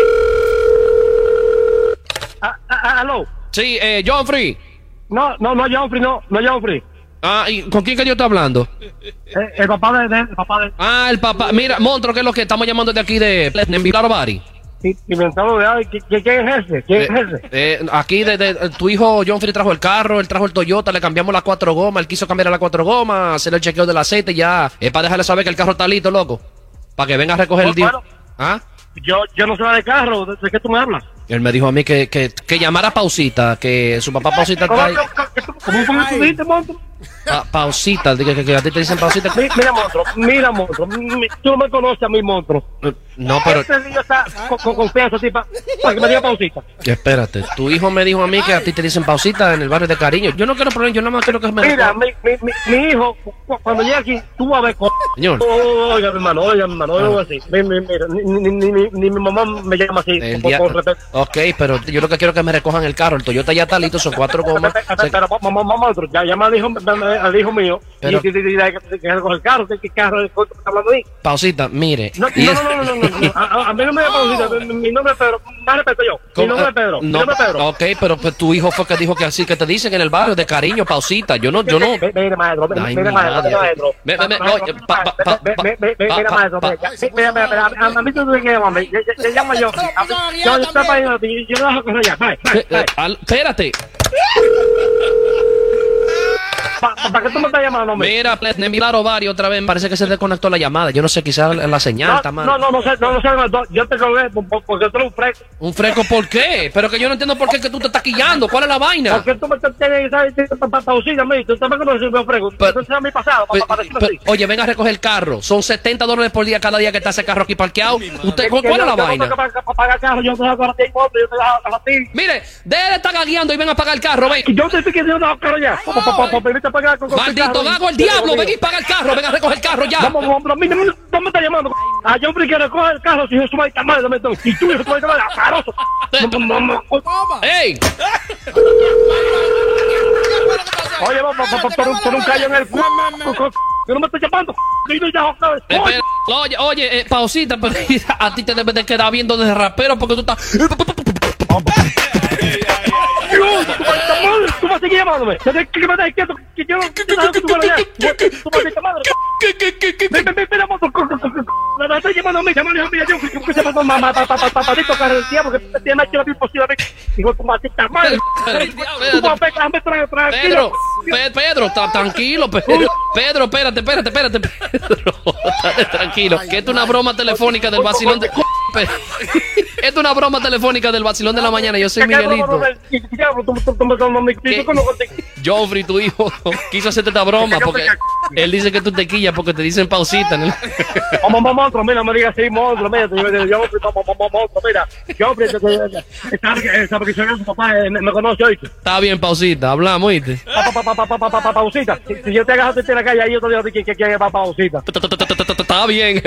es? Ah, ah, aló. Sí, eh, John Free. No, no, no, John Free, no, no, John Free. Ah, ¿y con quién que yo estoy hablando? El, el papá de, de el papá de. Ah, el papá. Mira, Montro, ¿qué es lo que estamos llamando de aquí de Claro Bari? Sí, inventado de ay, ¿quién es ese? ¿Quién eh, es ese? Eh, aquí de, de, tu hijo John Free trajo el carro, él trajo el Toyota, le cambiamos las cuatro gomas, él quiso cambiar a las cuatro gomas, hacer el chequeo del aceite, ya. Es para dejarle saber que el carro está listo, loco. Para que venga a recoger el día. ¿Ah? Yo, yo no sé nada de carro, ¿de, de qué tú me hablas? Él me dijo a mí que, que, que llamara a Pausita, que su papá Pausita está ahí. ¿Cómo fue que tú dijiste, Monstruo? Pa pausita, que, que, que a ti te dicen Pausita. Mi, mira, Monstruo, mira, Monstruo, tú no me conoces a mí, Monstruo. No, pero... Este niño está con, con confianza, así, para pa que me diga Pausita. Espérate, tu hijo me dijo a mí que a ti te dicen Pausita en el barrio de Cariño. Yo no quiero problemas, yo nada más quiero que me... Mira, mi, mi, mi, mi hijo, cuando llegue aquí, tú vas a ver... Señor. Oiga, mi hermano, oiga, mi hermano, oiga, así. Mira, ni, ni, ni, ni, ni mi mamá me llama así, el con, día... con respeto. Ok, pero yo lo que quiero es que me recojan el carro. El Toyota ya está listo, son cuatro gomas. Pero, mamá, mamá, ya llama al hijo, al hijo mío pero, y dile que recoge el carro, que carro está hablando ahí. Pausita, mire. No, no, no, no, no, no, no. A, a mí no me da Pausita, mi nombre es Pedro, más respeto yo. Mi nombre es Pedro, mi nombre es Pedro. Ok, pero pues, tu hijo fue que dijo que así, que te dicen en el barrio de Cariño, Pausita. Yo no, yo no. Mire, maestro, mire, maestro, maestro. Mira, maestro, mira, mira, a mí tú me quieres, mami, te llamo yo. Yo estoy para ir, yo no dejo que ya, bye, bye. Espérate. ¿Para qué tú me estás llamando, hombre? Mira, Nemilaro Bari otra vez, parece que se desconectó la llamada. Yo no sé, quizás la señal no, está mal. No, no, no sé, no, no sé, yo te colgué porque tú eres un fresco. ¿Un fresco por qué? Pero que yo no entiendo por qué que tú te estás quillando. ¿Cuál es la vaina? Porque tú me tienes para pausita, me tú también conoces un fresco. Entonces a mi pasado, para decirlo así. Oye, venga a recoger el carro. Son setenta dólares por día cada día que está ese carro aquí parqueado. ¿Usted, ¿Cuál es la vaina? Para pagar carro, yo te dejo a ti, yo te dejo a ti. Mire, deje de estar gagueando y ven a pagar el carro, ven. Yo te estoy queriendo dejar carro ya. Para permitirte pagar con Maldito gago el diablo, ven y paga el carro, ven a recoger el carro ya. Vamos, vamos, mira, no me estás llamando. A John Free que recoge el carro, si yo subo ahí tan mal, y tú, hijo, tú vas a llamar azaroso. ¡Ey! Oye, vamos, por un callo en el culo. Yo no me estoy llamando. Oye, oye, eh, Pausita, pero a ti te debe de quedar viendo desde rapero porque tú estás... Dios, tú vas a llamar. tú vas a seguir llamándome. ¿Qué me estás diciendo? Que yo no sé que tú vas a hacer. Tú vas a decir, madre. ¿Qué, qué, qué, qué? Ven, ven, ven, ven, moto. La estás llamando a mí, llamando a mí. Yo que se pasó mamá, papacito carretilla, porque tiene más que la imposible. Digo, tu maldita madre. Tú vas a ver, déjame tranquilo. Pedro, Pedro, tranquilo, Pedro. Pedro, espérate, espérate, espérate, Pedro. Tranquilo. Que esto es una broma telefónica del vacilón de... Esto es una broma telefónica del vacilón de la mañana. Yo soy Miguelito. Joffrey, tu hijo, quiso hacerte esta broma porque él dice que tú te quillas porque te dicen pausita. Vamos, monstruo, mira, me digas así, monstruo, mira, Joffrey, monstruo, mira, Joffrey, sabe que soy su papá, me conoce hoy. Está bien, pausita, hablamos, ¿oíste? Pausita, si yo te agarro en la calle, ahí yo te digo que que va pausita. Está bien.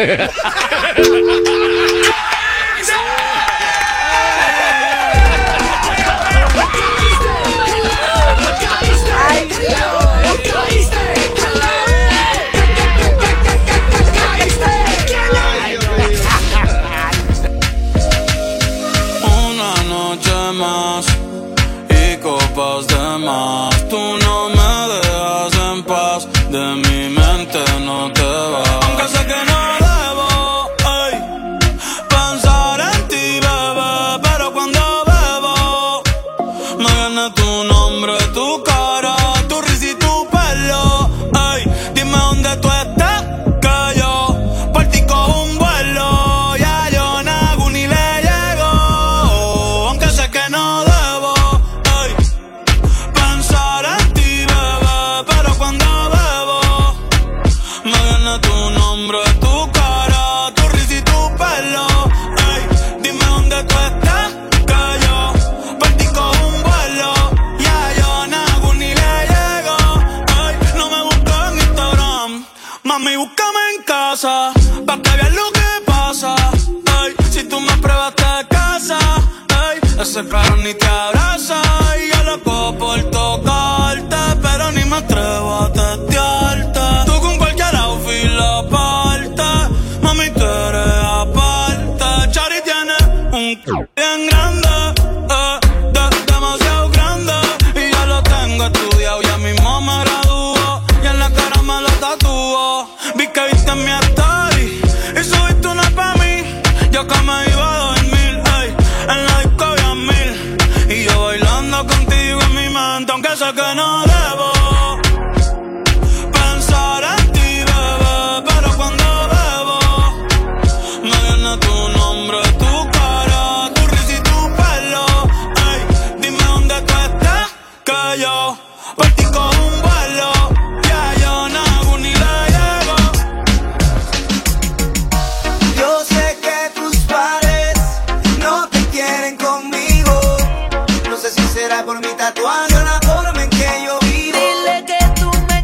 Una noche más y copas de más. Tú no me dejas en paz, de mi mente no te vas. Aunque sé que no debo, ay, pensar en ti, bebé, pero cuando bebo me viene tu nombre, tu cara, tu risa y tu pelo. Ay, dime dónde tú estás, que yo por ti cojo un vuelo. Ya yo nago ni le llego, aunque sé que no debo, ay, pensar en ti, bebé, pero cuando bebo me viene tu nombre, tu cara, tu risa y tu pelo. Ay, dime dónde tú estás, que yo por ti cojo un vuelo. Ya yo nago ni le llego. Ay, no me busques en Instagram, mami, búscame en casa, pa' que veas lo que pasa. Ay, si tú me pruebas te casa, ay, ese carro ni te abraza. Y yo loco por tocarte, pero ni me atrevo a testearte. Tú con cualquier outfit la parte, mami, tú eres aparte. Chari tiene un c*** bien grande, eh, de, demasiado grande. Y yo lo tengo estudiado, ya mismo me graduó. Y en la cara me lo tatúo. Vi que viste mi story y subiste una pa' mí. Yo que me iba a dormir, ey, en la disco había mil. Y yo bailando contigo en mi mente, aunque sé que no debo pensar en ti, bebé, pero cuando bebo me viene tu nombre, tu cara, tu risa y tu pelo. Ey, dime dónde tú estás, que yo por ti cojo un vuelo. Ya yo nago ni le llego. Yo sé que tus padres no te quieren conmigo. No sé si será por mi tatuaje o la forma en que yo vivo. Dile que tú me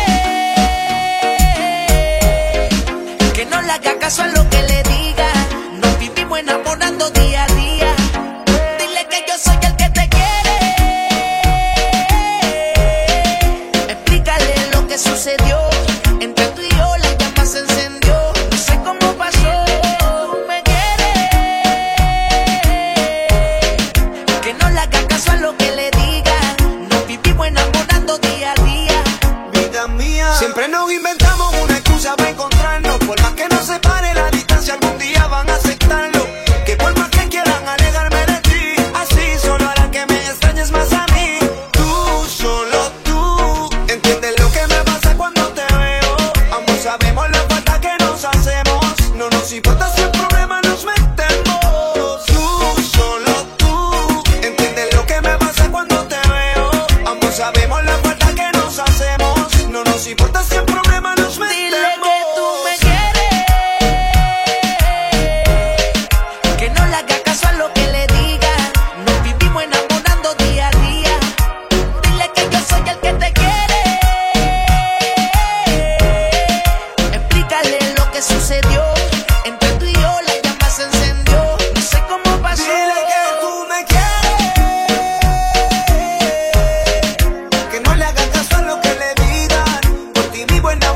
quieres, que no le haga caso a lo que le diga. Nos vivimos enamorando día a día. Dile que yo soy el que te quiere. Explícale lo que sucedió. Entre tú y yo la llama se encendió. No sé cómo pasó. Tú me quieres, que no le haga caso a lo que le diga. Nos vivimos enamorando día a día. Vida mía, siempre nos inventamos una excusa para encontrarnos. Por más que nos separe la distancia, algún día van a aceptarlo. Que por más que quieran alejarme de ti, así solo hará que me extrañes más a mí. Tú, solo tú, entiendes lo que me pasa cuando te veo. Ambos sabemos la falta que nos hacemos. No nos importa si el problema nos metemos. Tú, solo tú, entiendes lo que me pasa cuando te veo. Ambos sabemos la falta que nos hacemos. No nos importa si el problema nos metemos. Dile que tú me quieres, que no le haga caso a lo que le diga. Nos vivimos enamorando día a día. Dile que yo soy el que te quiere. Explícale lo que sucedió. Entre tú y yo la llama se encendió. No sé cómo pasó. Dile que tú me quieres, que no le hagas caso a lo que le digan. Por ti vivo en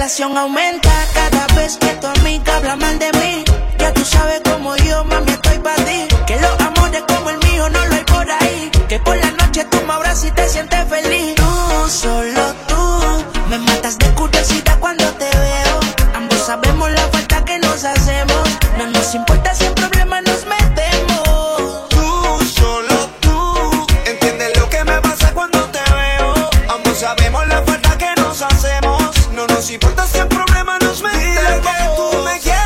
relación aumenta cada vez que tu amiga habla mal de mí. Ya tú sabes como yo, mami, estoy pa' ti. Que los amores como el mío no lo hay por ahí. Que por la noche tú me abrazas y te sientes feliz. Tú, solo tú, me matas de curiosidad cuando te veo. Ambos sabemos la falta que nos hacemos. No nos importa si en problemas nos metemos. Tú, solo tú, entiendes lo que me pasa cuando te veo. Ambos sabemos la falta que nos hacemos. No nos importa si en problemas nos metemos. Dile que tú me quieres.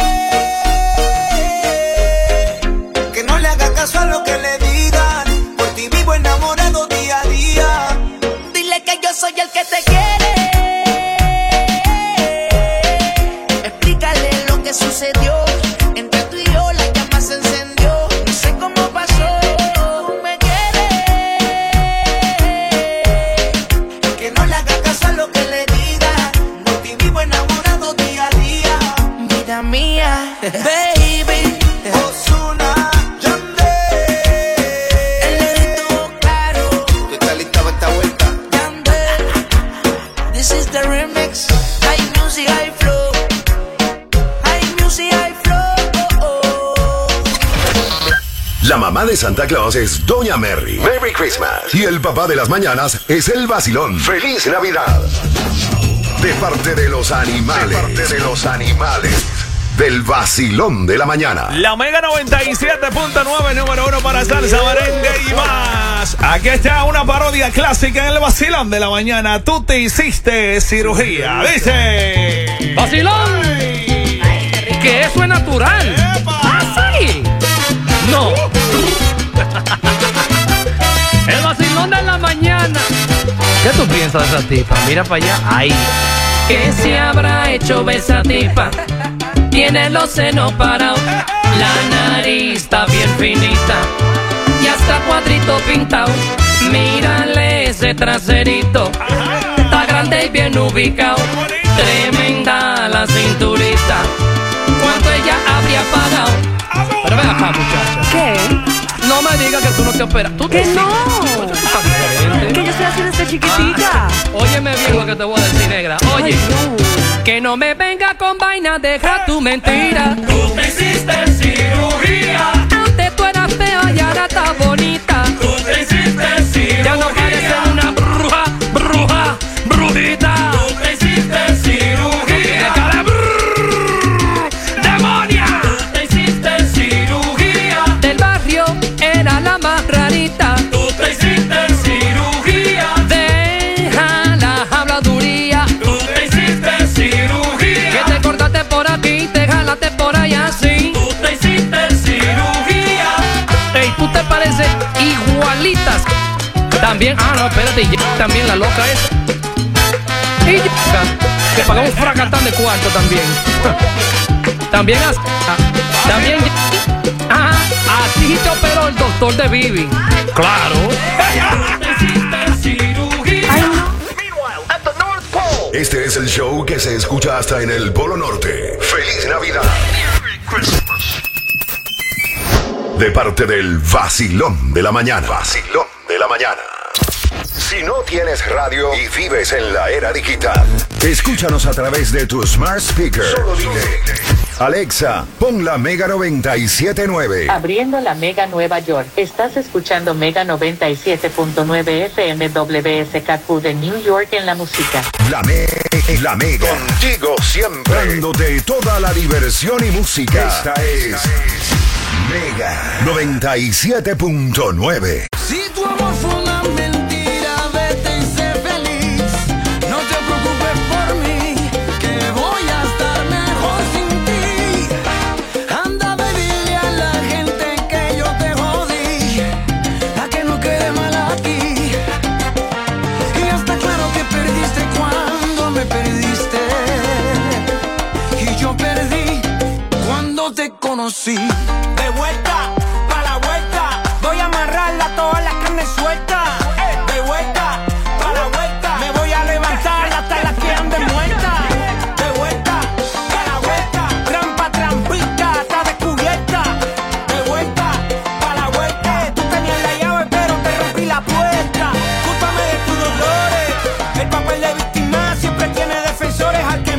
A lo que le digan, por ti vivo enamorado día a día. Dile que yo soy el que te quiere. Explícale lo que sucedió. Entre tú y yo la llama se encendió. No sé cómo pasó. Me quiere. Que no le haga caso a lo que le diga. Por ti vivo enamorado día a día. Vida mía, baby. Ozuna. The remix, high music, high flow, high music, high flow. Oh, oh. La mamá de Santa Claus es Doña Merry. Merry Christmas. Y el papá de las mañanas es el vacilón. Feliz Navidad. De parte de los animales. De parte de los animales. Del vacilón de la mañana. La Mega noventa y siete punto nueve, número uno para salsa, merengue y más. Aquí está una parodia clásica en el vacilón de la mañana. Tú te hiciste cirugía, dice. ¡Vacilón! Ay, que eso es natural. ¡Epa! ¿Ah, sí? No. El vacilón de la mañana. ¿Qué tú piensas de esa tipa? Mira para allá. Ay. ¿Qué se habrá hecho esa tipa? Tiene los senos parados, la nariz está bien finita y hasta cuadrito pintado. Mírale ese traserito, está grande y bien ubicado. Tremenda la cinturita, ¿cuánto ella habría pagado? Pero ven acá, muchacha. ¿Qué? No me digas que tú no te operas. ¿Tú que te no? Oye, tú estás diferente. Que yo estoy haciendo esta chiquitica. Ah, óyeme bien lo que te voy a decir, negra. Oye. Ay, no. Que no me venga con vaina, deja tu mentira. Tú te hiciste cirugía. Antes tú eras fea y ahora estás bonita. Tú te hiciste cirugía. Ya no pareces una bruja, bruja, brujita. Tú te hiciste cirugía. Cara, brrr, demonia. Tú te hiciste cirugía. Del barrio era la más rarita. Tú te hiciste cirugía. Deja la habladuría. Tú te hiciste cirugía. Que te cortaste por aquí, te jalaste por allá así. Tú te hiciste cirugía. Ey, tú te pareces igualitas. También, ah no, espérate, y también la loca esa. Y que pagamos fracatán de cuarto también. También as, ah, también ah, así te operó el doctor de Vivi. Claro. Tú te hiciste cirugía. Este es el show que se escucha hasta en el Polo Norte. ¡Feliz Navidad! De parte del vacilón de la mañana. Vacilón de la mañana. Si no tienes radio y vives en la era digital, escúchanos a través de tu smart speaker. Solo dile: Alexa, pon la Mega noventa y siete punto nueve. Abriendo la Mega Nueva York. Estás escuchando Mega noventa y siete punto nueve F M W S K Q de New York en la música. La, me la Mega. Contigo siempre. Dándote toda la diversión y música. Esta es Mega noventa y siete punto nueve. Si tu amor fue una mentira, vete y sé feliz. No te preocupes por mí, que voy a estar mejor sin ti. Anda, ve, dile a la gente que yo te jodí, a que no quede mal aquí. Y ya está claro que perdiste cuando me perdiste, y yo perdí cuando te conocí. De vuelta, pa' la vuelta, voy a amarrarla toda la carne suelta. De vuelta, pa' la vuelta, me voy a levantar hasta las que anden muertas. De vuelta, pa' la vuelta, trampa, trampita, está descubierta. De vuelta, pa' la vuelta, tú tenías la llave pero te rompí la puerta. Cúlpame de tus dolores, el papel de víctima siempre tiene defensores al que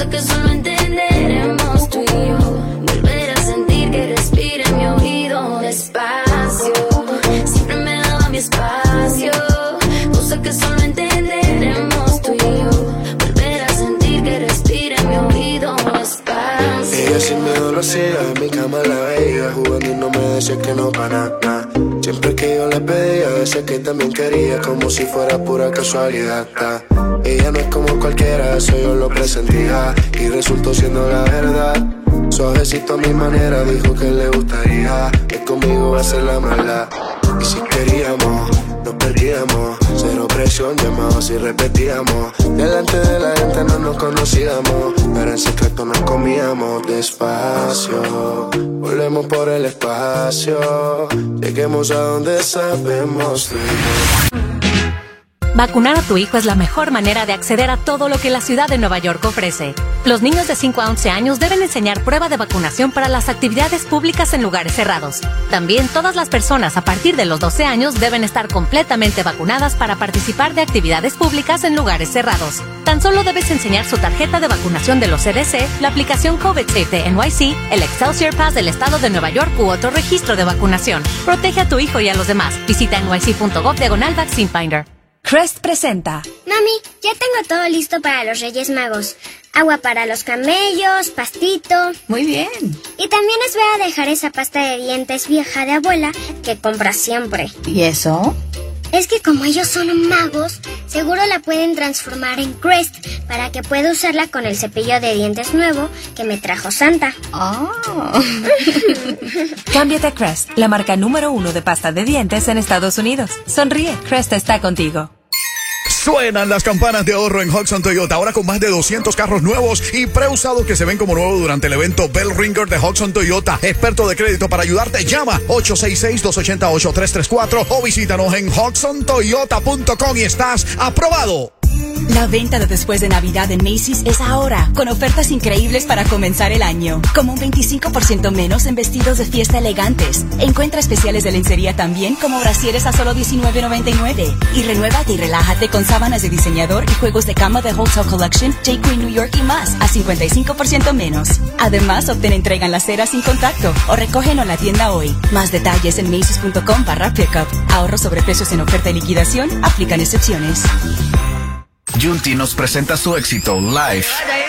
Cosa que solo entenderemos tú y yo. Volver a sentir que respira en mi oído despacio. Siempre me daba mi espacio. Cosa que solo entenderemos tú y yo. Volver a sentir que respira en mi oído despacio. Ella sin miedo lo hacía, en mi cama la veía, jugando y no me decía que no para nada. Siempre que yo le pedía, decía que también quería, como si fuera pura casualidad. Ta. Ella no es como cualquiera, eso yo lo presentía, y resultó siendo la verdad. Suavecito a mi manera, dijo que le gustaría, que conmigo va a ser la maldad. Y si queríamos, nos perdíamos, cero presión, llamados y repetíamos. Delante de la gente no nos conocíamos, pero en secreto nos comíamos despacio. Volvemos por el espacio, lleguemos a donde sabemos tú y yo. Vacunar a tu hijo es la mejor manera de acceder a todo lo que la ciudad de Nueva York ofrece. Los niños de cinco a once años deben enseñar prueba de vacunación para las actividades públicas en lugares cerrados. También todas las personas a partir de los doce años deben estar completamente vacunadas para participar de actividades públicas en lugares cerrados. Tan solo debes enseñar su tarjeta de vacunación de los C D C, la aplicación COVID Safe de N Y C, el Excelsior Pass del Estado de Nueva York u otro registro de vacunación. Protege a tu hijo y a los demás. Visita N Y C punto gov diagonal Vaccine Finder. Crest presenta. Mami, ya tengo todo listo para los Reyes Magos. Agua para los camellos, pastito. Muy bien. Y también les voy a dejar esa pasta de dientes vieja de abuela que compra siempre. ¿Y eso? Es que como ellos son magos, seguro la pueden transformar en Crest para que pueda usarla con el cepillo de dientes nuevo que me trajo Santa. Oh. Cámbiate a Crest, la marca número uno de pasta de dientes en Estados Unidos. Sonríe, Crest está contigo. Suenan las campanas de ahorro en Hudson Toyota, ahora con más de doscientos carros nuevos y preusados que se ven como nuevos durante el evento Bell Ringer de Hudson Toyota. Experto de crédito para ayudarte, llama ocho seis seis, dos ocho ocho, tres tres cuatro o visítanos en hudson toyota punto com y estás aprobado. La venta de después de Navidad en Macy's es ahora, con ofertas increíbles para comenzar el año. Como un veinticinco por ciento menos en vestidos de fiesta elegantes. Encuentra especiales de lencería también, como brasieres a solo diecinueve noventa y nueve. Y renuévate y relájate con sábanas de diseñador y juegos de cama de Hotel Collection, J. Crew New York y más, a cincuenta y cinco por ciento menos. Además, obtén entrega en la acera sin contacto o recógelo en la tienda hoy. Más detalles en macy's punto com barra pickup. Ahorro sobre precios en oferta y liquidación, aplican excepciones. Junti nos presenta su éxito live.